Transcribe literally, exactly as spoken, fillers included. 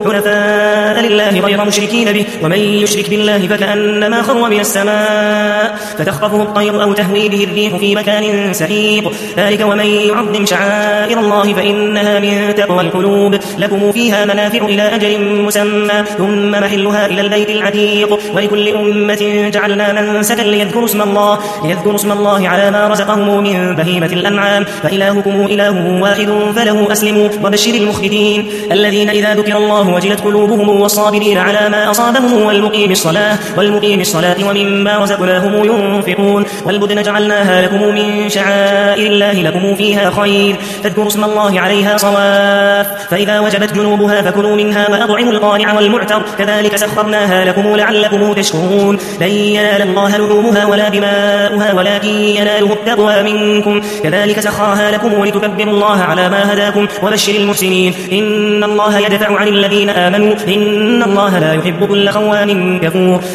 حنفاء لله غير مشركين به ومن يشرك بالله فكأنما خر من السماء فتخطفه الطير أو تهوي به الريح في مكان سحيق ذلك ومن يعظم شعائر الله فإنها من تقوى القلوب لكم فيها منافع إلى أجل مسمى ثم محلها إلى البيت العتيق ولكل أمة جعلنا منسكا ليذكروا اسم الله ليذكروا اسم الله على ما رزقهم من بهيمة الأنعام فإلهكم إله واحد فله أسلموا وبشر المخبتين الذين إذا ذكر الله وجلت قلوبهم والصابرين على ما أصابهم والمقيم الصلاة والمقيم الصلاة ومما رزقناهم ينفقون والبدن جعلناها لكم من شعائر الله لكم فيها خير فاذكروا اسم الله عليها صواف فإذا وجبت جنوبها فكلوا منها وأطعموا القانع والمعتر كذلك سخرناها لكم لعلكم تشكرون لن ينال الله لحومها ولا دماؤها ولكن يناله التقوى منكم كذلك سخرها لكم ولتكبروا الله على ما هداكم وبشر المحسنين إن الله يدفع عن الذين آمنوا إن الله لا يحب كل خوان كفور